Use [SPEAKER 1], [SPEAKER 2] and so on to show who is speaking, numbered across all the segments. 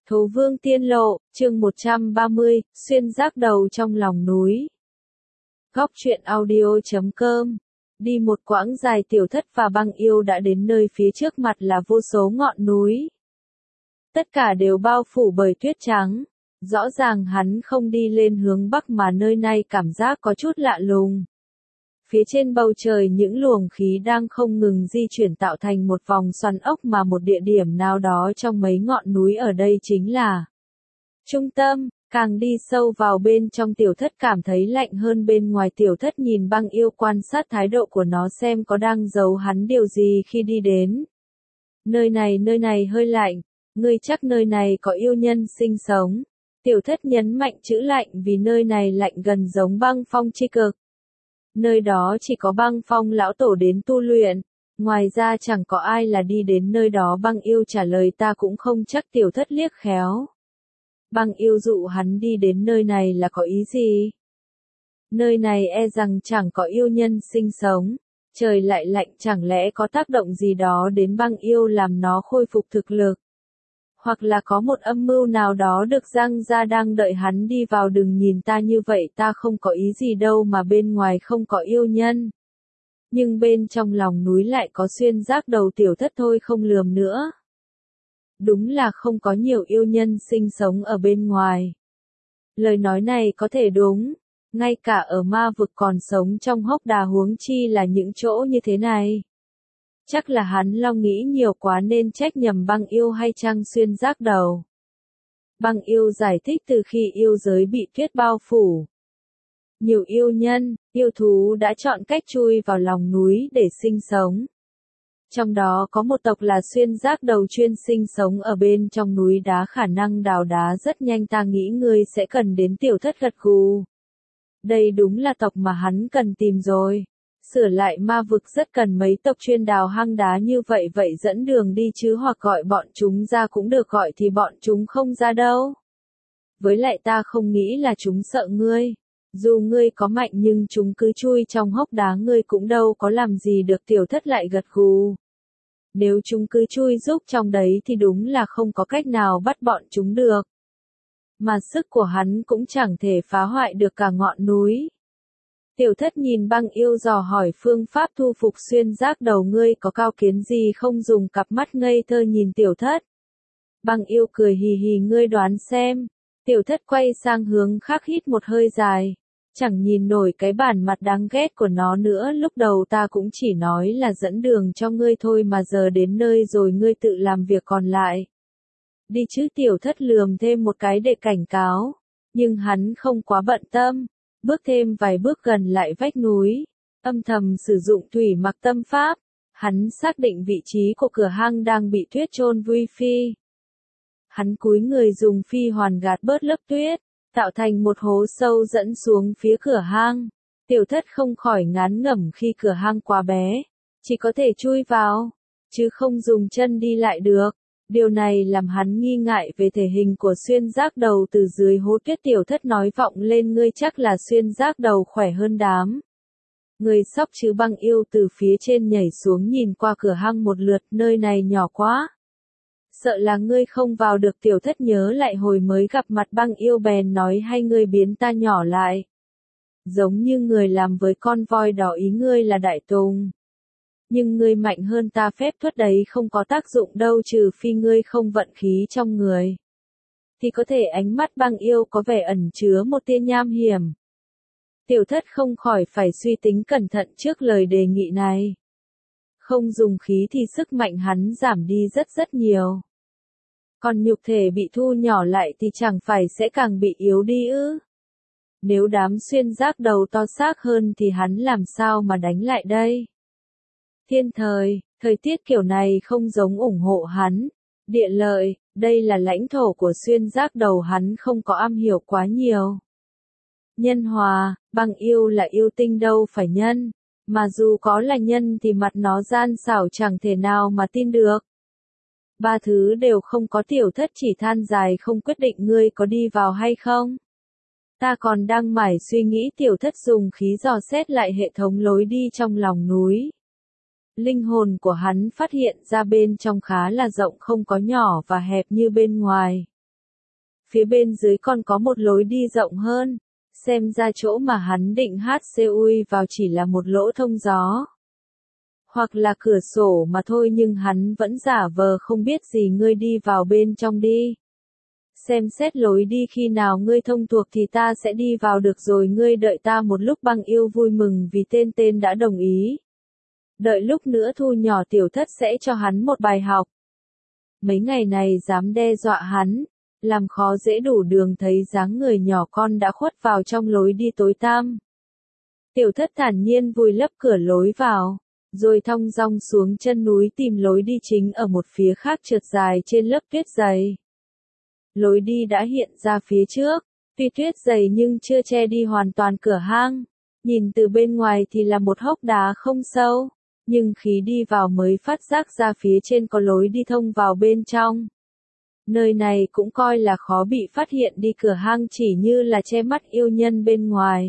[SPEAKER 1] Thố Vương Tiên Lộ, chương 130, xuyên rác đầu trong lòng núi. Góc truyện audio.com. Đi một quãng dài Tiểu Thất và Băng Yêu đã đến nơi phía trước mặt là vô số ngọn núi. Tất cả đều bao phủ bởi tuyết trắng. Rõ ràng hắn không đi lên hướng bắc mà nơi này cảm giác có chút lạ lùng. Phía trên bầu trời những luồng khí đang không ngừng di chuyển tạo thành một vòng xoắn ốc mà một địa điểm nào đó trong mấy ngọn núi ở đây chính là trung tâm. Càng đi sâu vào bên trong Tiểu Thất cảm thấy lạnh hơn bên ngoài. Tiểu Thất nhìn Băng Yêu quan sát thái độ của nó xem có đang giấu hắn điều gì khi đi đến. Nơi này hơi lạnh, ngươi chắc nơi này có yêu nhân sinh sống. Tiểu Thất nhấn mạnh chữ lạnh vì nơi này lạnh gần giống băng phong chi cực. Nơi đó chỉ có Băng Phong lão tổ đến tu luyện, ngoài ra chẳng có ai là đi đến nơi đó. Băng Yêu trả lời ta cũng không chắc. Tiểu Thất liếc khéo. Băng Yêu dụ hắn đi đến nơi này là có ý gì? Nơi này e rằng chẳng có yêu nhân sinh sống, trời lại lạnh, chẳng lẽ có tác động gì đó đến Băng Yêu làm nó khôi phục thực lực? Hoặc là có một âm mưu nào đó được giăng ra đang đợi hắn đi vào. Đừng nhìn ta như vậy, ta không có ý gì đâu mà bên ngoài không có yêu nhân. Nhưng bên trong lòng núi lại có xuyên rác đầu. Tiểu Thất thôi không lườm nữa. Đúng là không có nhiều yêu nhân sinh sống ở bên ngoài. Lời nói này có thể đúng, ngay cả ở ma vực còn sống trong hốc đá huống chi là những chỗ như thế này. Chắc là hắn lo nghĩ nhiều quá nên trách nhầm Băng Yêu hay chăng xuyên rác đầu. Băng Yêu giải thích từ khi yêu giới bị tuyết bao phủ. Nhiều yêu nhân, yêu thú đã chọn cách chui vào lòng núi để sinh sống. Trong đó có một tộc là xuyên rác đầu chuyên sinh sống ở bên trong núi đá, khả năng đào đá rất nhanh. Ta nghĩ ngươi sẽ cần đến. Tiểu Thất gật gù. Đây đúng là tộc mà hắn cần tìm rồi. Sửa lại ma vực rất cần mấy tộc chuyên đào hang đá như vậy. Vậy dẫn đường đi chứ, hoặc gọi bọn chúng ra cũng được. Gọi thì bọn chúng không ra đâu. Với lại ta không nghĩ là chúng sợ ngươi. Dù ngươi có mạnh nhưng chúng cứ chui trong hốc đá ngươi cũng đâu có làm gì được. Tiểu Thất lại gật gù. Nếu chúng cứ chui rúc trong đấy thì đúng là không có cách nào bắt bọn chúng được. Mà sức của hắn cũng chẳng thể phá hoại được cả ngọn núi. Tiểu Thất nhìn Băng Yêu dò hỏi phương pháp thu phục xuyên rác đầu. Ngươi có cao kiến gì không? Dùng cặp mắt ngây thơ nhìn Tiểu Thất. Băng Yêu cười hì hì. Ngươi đoán xem. Tiểu Thất quay sang hướng khác hít một hơi dài. Chẳng nhìn nổi cái bản mặt đáng ghét của nó nữa. Lúc đầu ta cũng chỉ nói là dẫn đường cho ngươi thôi mà giờ đến nơi rồi ngươi tự làm việc còn lại. Đi chứ. Tiểu Thất lườm thêm một cái để cảnh cáo. Nhưng hắn không quá bận tâm. Bước thêm vài bước gần lại vách núi. Âm thầm sử dụng thủy mặc tâm pháp. Hắn xác định vị trí của cửa hang đang bị tuyết chôn vùi phi. Hắn cúi người dùng phi hoàn gạt bớt lớp tuyết, tạo thành một hố sâu dẫn xuống phía cửa hang. Tiểu Thất không khỏi ngán ngẩm khi cửa hang quá bé, chỉ có thể chui vào, chứ không dùng chân đi lại được. Điều này làm hắn nghi ngại về thể hình của xuyên rác đầu từ dưới hố tuyết. Tiểu Thất nói vọng lên. Ngươi chắc là xuyên rác đầu khỏe hơn đám. Ngươi sốc chứ? Băng Yêu từ phía trên nhảy xuống nhìn qua cửa hang một lượt. Nơi này nhỏ quá. Sợ là ngươi không vào được. Tiểu Thất nhớ lại hồi mới gặp mặt Băng Yêu bèn nói, hay ngươi biến ta nhỏ lại. Giống như người làm với con voi đỏ. Ý ngươi là Đại Tùng. Nhưng ngươi mạnh hơn ta, phép thuật đấy không có tác dụng đâu, trừ phi ngươi không vận khí trong người. Thì có thể. Ánh mắt Băng Yêu có vẻ ẩn chứa một tia nham hiểm. Tiểu Thất không khỏi phải suy tính cẩn thận trước lời đề nghị này. Không dùng khí thì sức mạnh hắn giảm đi rất nhiều. Còn nhục thể bị thu nhỏ lại thì chẳng phải sẽ càng bị yếu đi ư? Nếu đám xuyên rác đầu to xác hơn thì hắn làm sao mà đánh lại đây? Thiên thời tiết kiểu này không giống ủng hộ hắn. Địa lợi, đây là lãnh thổ của xuyên rác đầu, hắn không có am hiểu quá nhiều. Nhân hòa, Băng Yêu là yêu tinh đâu phải nhân. Mà dù có là nhân thì mặt nó gian xảo chẳng thể nào mà tin được. Ba thứ đều không có. Tiểu Thất chỉ than dài không quyết định. Ngươi có đi vào hay không? Ta còn đang mải suy nghĩ. Tiểu Thất dùng khí dò xét lại hệ thống lối đi trong lòng núi. Linh hồn của hắn phát hiện ra bên trong khá là rộng, không có nhỏ và hẹp như bên ngoài. Phía bên dưới còn có một lối đi rộng hơn, xem ra chỗ mà hắn định HCUI vào chỉ là một lỗ thông gió. Hoặc là cửa sổ mà thôi, nhưng hắn vẫn giả vờ không biết gì. Ngươi đi vào bên trong đi. Xem xét lối đi, khi nào ngươi thông thuộc thì ta sẽ đi vào được rồi, ngươi đợi ta một lúc. Băng yêu vui mừng vì tên đã đồng ý. Đợi lúc nữa thu nhỏ Tiểu Thất sẽ cho hắn một bài học. Mấy ngày này dám đe dọa hắn, làm khó dễ đủ đường. Thấy dáng người nhỏ con đã khuất vào trong lối đi tối tăm. Tiểu Thất thản nhiên vùi lấp cửa lối vào, rồi thong dong xuống chân núi tìm lối đi chính ở một phía khác trượt dài trên lớp tuyết dày. Lối đi đã hiện ra phía trước, tuy tuyết dày nhưng chưa che đi hoàn toàn cửa hang. Nhìn từ bên ngoài thì là một hốc đá không sâu, nhưng khi đi vào mới phát giác ra phía trên có lối đi thông vào bên trong. Nơi này cũng coi là khó bị phát hiện, đi cửa hang chỉ như là che mắt yêu nhân bên ngoài.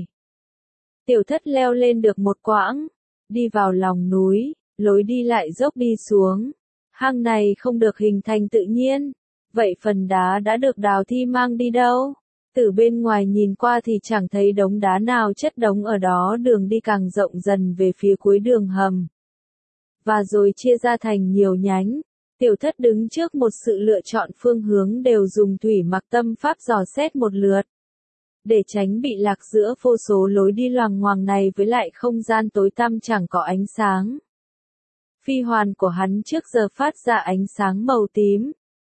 [SPEAKER 1] Tiểu Thất leo lên được một quãng, đi vào lòng núi, lối đi lại dốc đi xuống. Hang này không được hình thành tự nhiên, vậy phần đá đã được đào thi mang đi đâu? Từ bên ngoài nhìn qua thì chẳng thấy đống đá nào chất đống ở đó. Đường đi càng rộng dần về phía cuối đường hầm, và rồi chia ra thành nhiều nhánh. Tiểu Thất đứng trước một sự lựa chọn phương hướng, đều dùng thủy mặc tâm pháp dò xét một lượt, để tránh bị lạc giữa vô số lối đi loằng ngoằng này, với lại không gian tối tăm chẳng có ánh sáng. Phi hoàn của hắn trước giờ phát ra ánh sáng màu tím.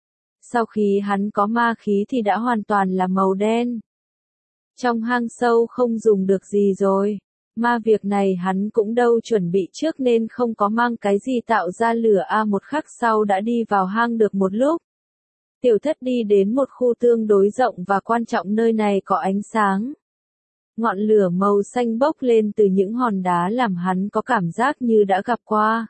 [SPEAKER 1] Sau khi hắn có ma khí thì đã hoàn toàn là màu đen. Trong hang sâu không dùng được gì rồi. Mà việc này hắn cũng đâu chuẩn bị trước nên không có mang cái gì tạo ra lửa. Một khắc sau đã đi vào hang được một lúc. Tiểu Thất đi đến một khu tương đối rộng và quan trọng, nơi này có ánh sáng. Ngọn lửa màu xanh bốc lên từ những hòn đá làm hắn có cảm giác như đã gặp qua.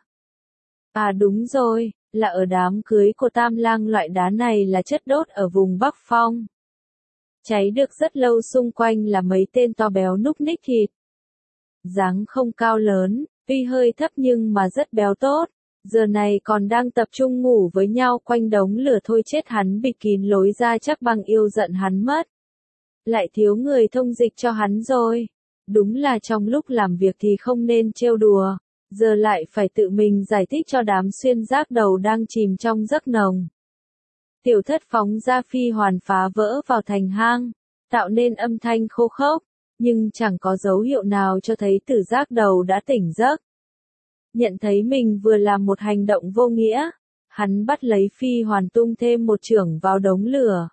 [SPEAKER 1] Đúng rồi, là ở đám cưới của Tam Lang. Loại đá này là chất đốt ở vùng Bắc Phong. Cháy được rất lâu, xung quanh là mấy tên to béo núc ních thịt. Dáng không cao lớn, tuy hơi thấp nhưng mà rất béo tốt. Giờ này còn đang tập trung ngủ với nhau quanh đống lửa. Thôi chết, hắn bịt kín lối ra, chắc Băng yêu giận hắn mất. Lại thiếu người thông dịch cho hắn rồi. Đúng là trong lúc làm việc thì không nên trêu đùa, giờ lại phải tự mình giải thích cho đám xuyên giác đầu đang chìm trong giấc nồng. Tiểu Thất phóng ra phi hoàn phá vỡ vào thành hang, tạo nên âm thanh khô khốc, nhưng chẳng có dấu hiệu nào cho thấy tử giác đầu đã tỉnh giấc. Nhận thấy mình vừa làm một hành động vô nghĩa, hắn bắt lấy phi hoàn tung thêm một chưởng vào đống lửa,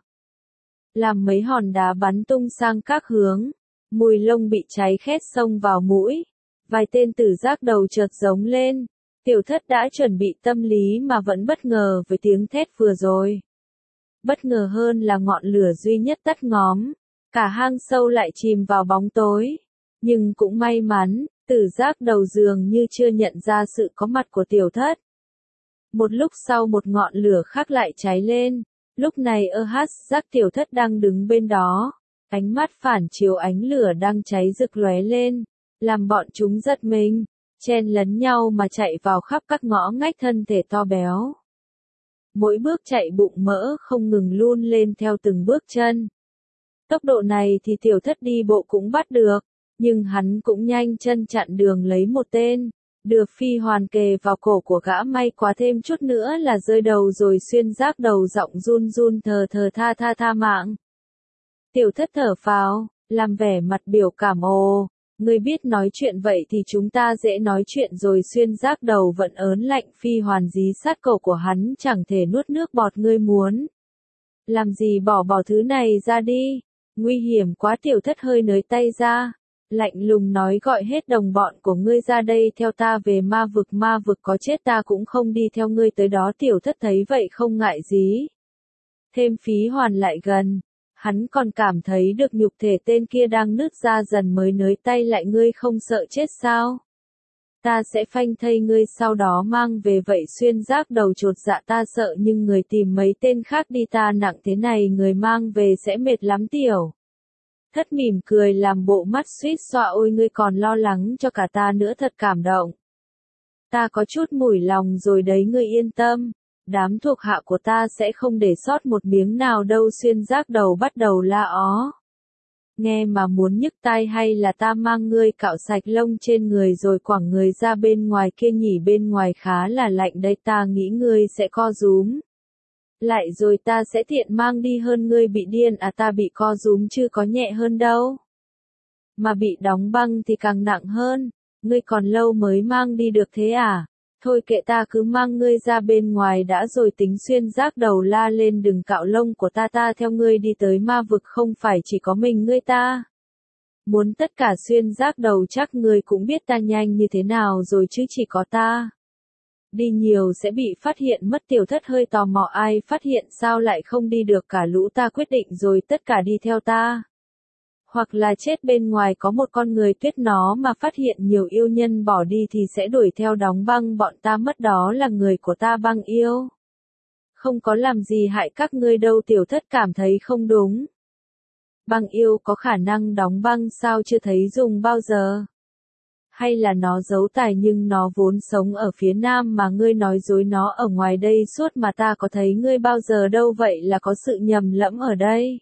[SPEAKER 1] làm mấy hòn đá bắn tung sang các hướng. Mùi lông bị cháy khét xông vào mũi. Vài tên tử giác đầu chợt giống lên. Tiểu Thất đã chuẩn bị tâm lý mà vẫn bất ngờ với tiếng thét vừa rồi. Bất ngờ hơn là ngọn lửa duy nhất tắt ngóm. Cả hang sâu lại chìm vào bóng tối. Nhưng cũng may mắn, tử giác đầu dường như chưa nhận ra sự có mặt của Tiểu Thất. Một lúc sau một ngọn lửa khác lại cháy lên. Lúc này giác Tiểu Thất đang đứng bên đó. Ánh mắt phản chiếu ánh lửa đang cháy rực lóe lên, làm bọn chúng giật mình, chen lấn nhau mà chạy vào khắp các ngõ ngách thân thể to béo. Mỗi bước chạy bụng mỡ không ngừng luôn lên theo từng bước chân. Tốc độ này thì Tiểu Thất đi bộ cũng bắt được, nhưng hắn cũng nhanh chân chặn đường lấy một tên, đưa phi hoàn kề vào cổ của gã. May quá thêm chút nữa là rơi đầu rồi. Xuyên giác đầu giọng run run thờ tha mạng. Tiểu Thất thở phào, làm vẻ mặt biểu cảm. Ngươi biết nói chuyện vậy thì chúng ta dễ nói chuyện rồi. Xuyên giác đầu vẫn ớn lạnh, phi hoàn dí sát cổ của hắn, chẳng thể nuốt nước bọt. Ngươi muốn làm gì? Bỏ thứ này ra đi, nguy hiểm quá. Tiểu Thất hơi nới tay ra, lạnh lùng nói, gọi hết đồng bọn của ngươi ra đây, theo ta về ma vực. Ma vực có chết ta cũng không đi theo ngươi tới đó. Tiểu Thất thấy vậy không ngại gì. Thêm phí hoàn lại gần. Hắn còn cảm thấy được nhục thể tên kia đang nứt ra dần mới nới tay lại. Ngươi không sợ chết sao? Ta sẽ phanh thây ngươi sau đó mang về. Vậy xuyên giác đầu chột dạ, ta sợ nhưng người tìm mấy tên khác đi, ta nặng thế này người mang về sẽ mệt lắm. Tiểu Thất mỉm cười làm bộ mắt suýt xoa. Ôi ngươi còn lo lắng cho cả ta nữa, thật cảm động. Ta có chút mủi lòng rồi đấy, ngươi yên tâm. Đám thuộc hạ của ta sẽ không để sót một miếng nào đâu. Xuyên giác đầu bắt đầu la ó. Nghe mà muốn nhức tai, hay là ta mang ngươi cạo sạch lông trên người rồi quẳng người ra bên ngoài kia nhỉ? Bên ngoài khá là lạnh đấy, ta nghĩ ngươi sẽ co rúm lại rồi ta sẽ tiện mang đi hơn. Ngươi bị điên à? Ta bị co rúm chứ có nhẹ hơn đâu. Mà bị đóng băng thì càng nặng hơn. Ngươi còn lâu mới mang đi được thế à? Thôi kệ, ta cứ mang ngươi ra bên ngoài đã rồi tính. Xuyên giác đầu la lên, đừng cạo lông của ta, ta theo ngươi đi tới ma vực, không phải chỉ có mình ngươi ta. Muốn tất cả. Xuyên giác đầu, chắc ngươi cũng biết ta nhanh như thế nào rồi chứ, chỉ có ta đi nhiều sẽ bị phát hiện mất. Tiểu thất hơi tò mò, ai phát hiện sao lại không đi được cả lũ? Ta quyết định rồi, tất cả đi theo ta. Hoặc là chết bên ngoài có một con người tuyết, nó mà phát hiện nhiều yêu nhân bỏ đi thì sẽ đuổi theo đóng băng bọn ta mất. Đó là người của ta, băng yêu. Không có làm gì hại các ngươi đâu. Tiểu thất cảm thấy không đúng. Băng yêu có khả năng đóng băng sao? Chưa thấy dùng bao giờ. Hay là nó giấu tài, nhưng nó vốn sống ở phía nam mà ngươi nói dối, nó ở ngoài đây suốt mà ta có thấy ngươi bao giờ đâu. Vậy là có sự nhầm lẫn ở đây.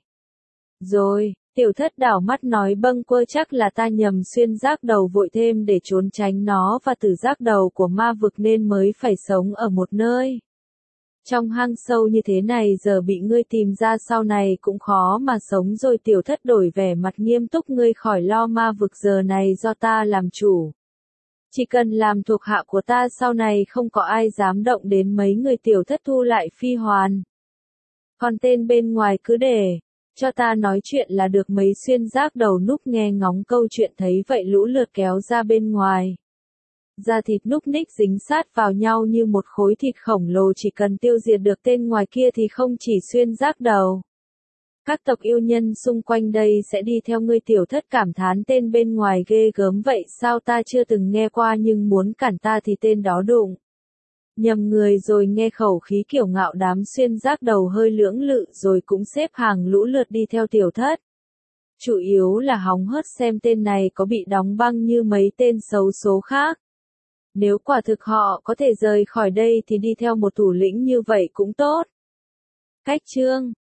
[SPEAKER 1] Rồi, tiểu thất đảo mắt nói bâng quơ, chắc là ta nhầm. Xuyên giác đầu vội thêm, để trốn tránh nó và tử giác đầu của ma vực nên mới phải sống ở một nơi trong hang sâu như thế này. Giờ bị ngươi tìm ra, sau này cũng khó mà sống rồi. Tiểu thất đổi vẻ mặt nghiêm túc, ngươi khỏi lo, ma vực giờ này do ta làm chủ. Chỉ cần làm thuộc hạ của ta, sau này không có ai dám động đến mấy người. Tiểu thất thu lại phi hoàn. Còn tên bên ngoài cứ để cho ta nói chuyện là được. Mấy xuyên giác đầu núp nghe ngóng câu chuyện, thấy vậy lũ lượt kéo ra bên ngoài. Da thịt núc ních dính sát vào nhau như một khối thịt khổng lồ. Chỉ cần tiêu diệt được tên ngoài kia thì không chỉ xuyên giác đầu, các tộc yêu nhân xung quanh đây sẽ đi theo ngươi. Tiểu thất cảm thán, tên bên ngoài ghê gớm vậy sao? Ta chưa từng nghe qua, nhưng muốn cản ta thì tên đó đụng nhầm người rồi. Nghe khẩu khí kiêu ngạo, đám xuyên giác đầu hơi lưỡng lự rồi cũng xếp hàng lũ lượt đi theo tiểu thất. Chủ yếu là hóng hớt xem tên này có bị đóng băng như mấy tên xấu số khác. Nếu quả thực họ có thể rời khỏi đây thì đi theo một thủ lĩnh như vậy cũng tốt. Cách chương